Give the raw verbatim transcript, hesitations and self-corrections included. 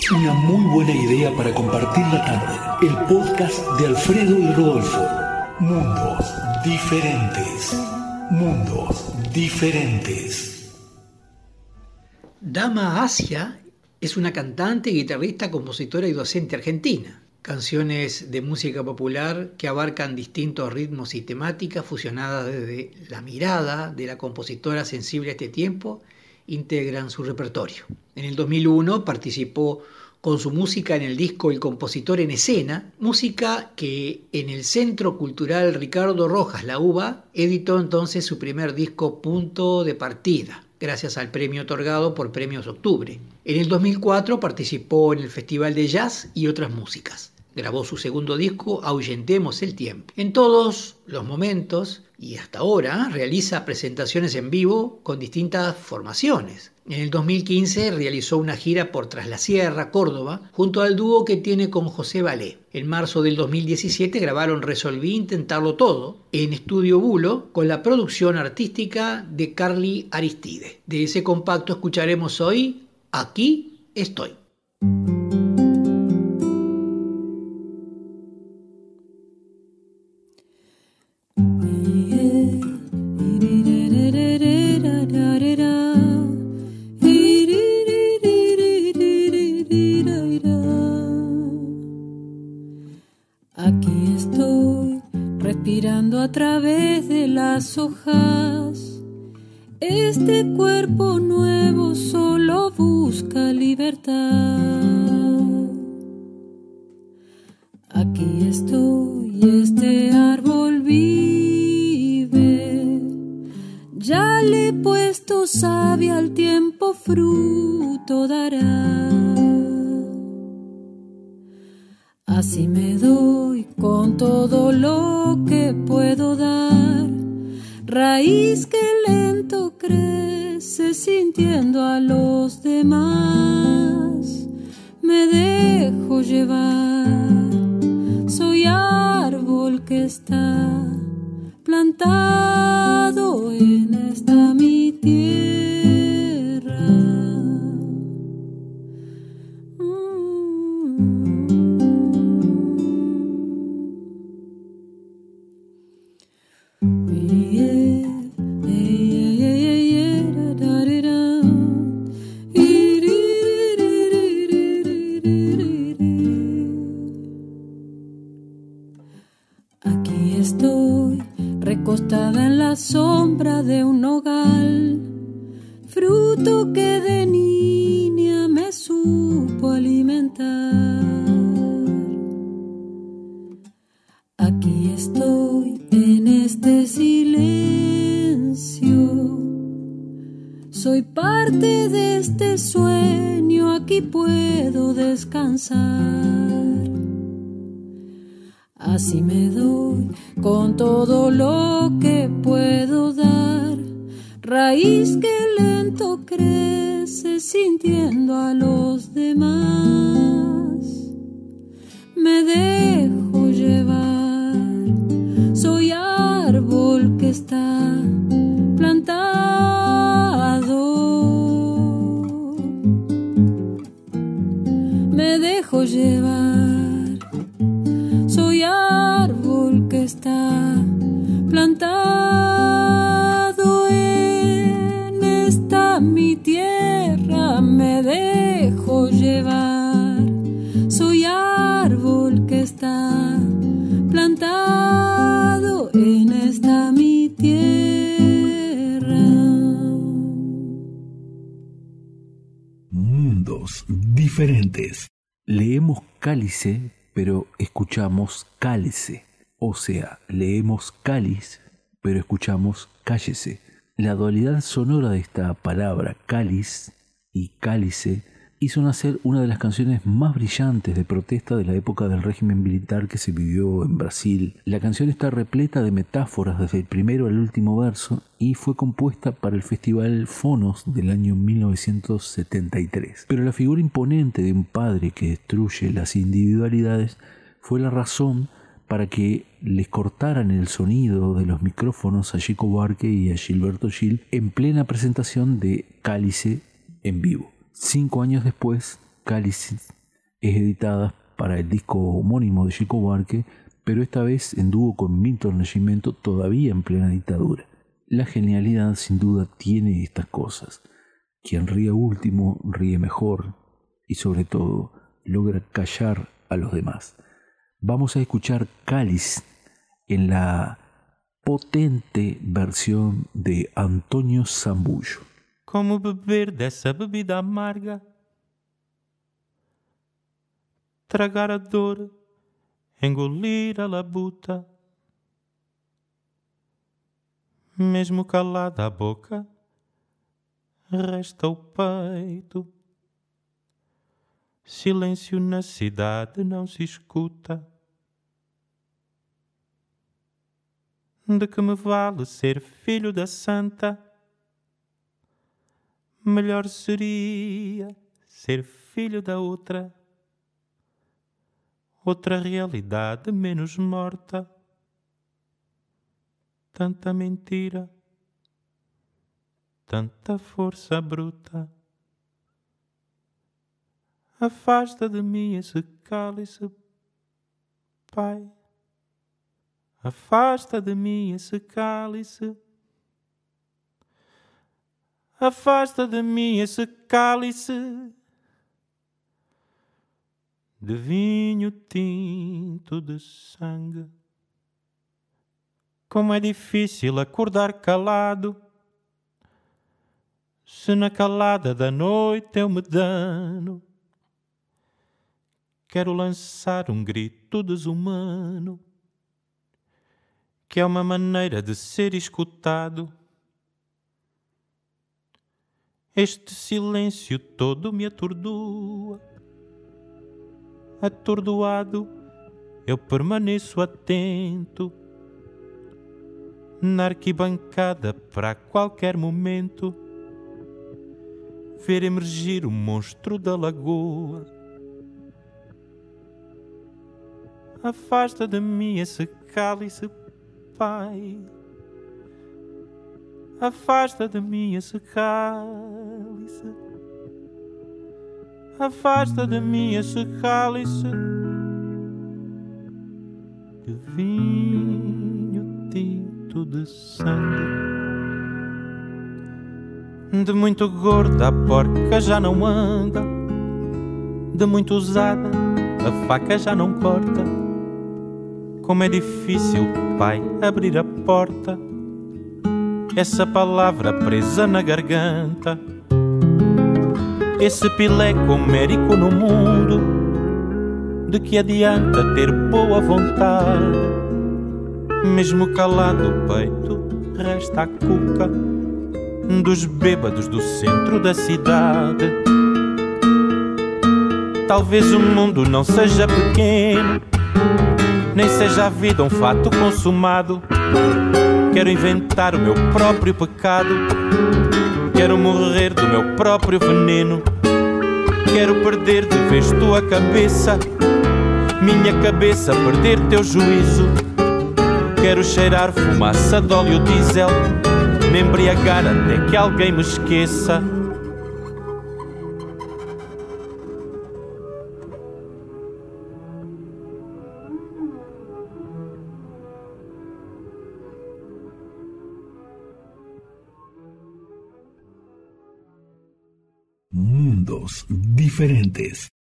Una muy buena idea para compartir la tarde. El podcast de Alfredo y Rodolfo. Mundos diferentes. Mundos diferentes. Dama Asia es una cantante, guitarrista, compositora y docente argentina. Canciones de música popular que abarcan distintos ritmos y temáticas fusionadas desde la mirada de la compositora sensible a este tiempo integran su repertorio. En el dos mil uno participó con su música en el disco El Compositor en Escena, música que en el Centro Cultural Ricardo Rojas, la UBA, editó entonces su primer disco Punto de Partida, gracias al premio otorgado por Premios Octubre. En el dos mil cuatro participó en el Festival de Jazz y otras músicas. Grabó su segundo disco, Ahuyentemos el Tiempo. En todos los momentos, y hasta ahora, realiza presentaciones en vivo con distintas formaciones. En el dos mil quince realizó una gira por Tras la Sierra, Córdoba, junto al dúo que tiene con José Valé. En marzo del dos mil diecisiete grabaron Resolví Intentarlo Todo en Estudio Bulo con la producción artística de Carly Aristide. De ese compacto escucharemos hoy Aquí Estoy. Aquí estoy, respirando a través de las hojas. Este cuerpo nuevo solo busca libertad. Aquí estoy, este árbol vive. Ya le he puesto savia al tiempo, fruto dará. Así me doy con todo lo que puedo dar, raíz que lento crece sintiendo a los demás. Me dejo llevar, soy árbol que está plantado en esta mi tierra. Recostada en la sombra de un nogal, fruto que de niña me supo alimentar. Aquí estoy en este silencio, soy parte de este sueño, aquí puedo descansar. Así me doy con todo lo que puedo dar, raíz que lento crece sintiendo a los demás. Me dejo llevar, soy árbol que está plantado. Me dejo llevar, soy árbol que está plantado en esta mi tierra. Me dejo llevar, soy árbol que está plantado en esta mi tierra. Mundos diferentes. Leemos cálice, pero escuchamos cálice. O sea, leemos cáliz, pero escuchamos cállese. La dualidad sonora de esta palabra cáliz y cálice hizo nacer una de las canciones más brillantes de protesta de la época del régimen militar que se vivió en Brasil. La canción está repleta de metáforas desde el primero al último verso y fue compuesta para el Festival Fonos del año mil novecientos setenta y tres. Pero la figura imponente de un padre que destruye las individualidades fue la razón para que les cortaran el sonido de los micrófonos a Chico Buarque y a Gilberto Gil en plena presentación de Cálice en vivo. Cinco años después, Cálice es editada para el disco homónimo de Chico Buarque, pero esta vez en dúo con Milton Nascimento, todavía en plena dictadura. La genialidad sin duda tiene estas cosas. Quien ríe último ríe mejor y sobre todo logra callar a los demás. Vamos a escuchar Cáliz en la potente versión de Antonio Zambullo. Como beber dessa bebida amarga, tragar a dor, engolir a labuta, mesmo calada a boca, resta o peito. Silêncio na cidade não se escuta. De que me vale ser filho da santa? Melhor seria ser filho da outra. Outra realidade menos morta. Tanta mentira, tanta força bruta. Afasta de mim esse cálice, Pai. Afasta de mim esse cálice. Afasta de mim esse cálice de vinho tinto de sangue. Como é difícil acordar calado, se na calada da noite eu me dano. Quero lançar um grito desumano, que é uma maneira de ser escutado. Este silêncio todo me atordoa. Atordoado, eu permaneço atento na arquibancada para qualquer momento ver emergir o monstro da lagoa. Afasta de mim esse cálice, Pai. Afasta de mim esse cálice. Afasta de mim esse cálice de vinho tinto de sangue. De muito gorda a porca já não anda, de muito usada a faca já não corta. Como é difícil, Pai, abrir a porta, essa palavra presa na garganta. Esse pileco homérico no mundo, de que adianta ter boa vontade? Mesmo calado o peito, resta a cuca dos bêbados do centro da cidade. Talvez o mundo não seja pequeno, nem seja a vida um fato consumado. Quero inventar o meu próprio pecado, quero morrer do meu próprio veneno. Quero perder de vez tua cabeça, minha cabeça perder teu juízo. Quero cheirar fumaça de óleo diesel, me embriagar até que alguém me esqueça. Mundos diferentes.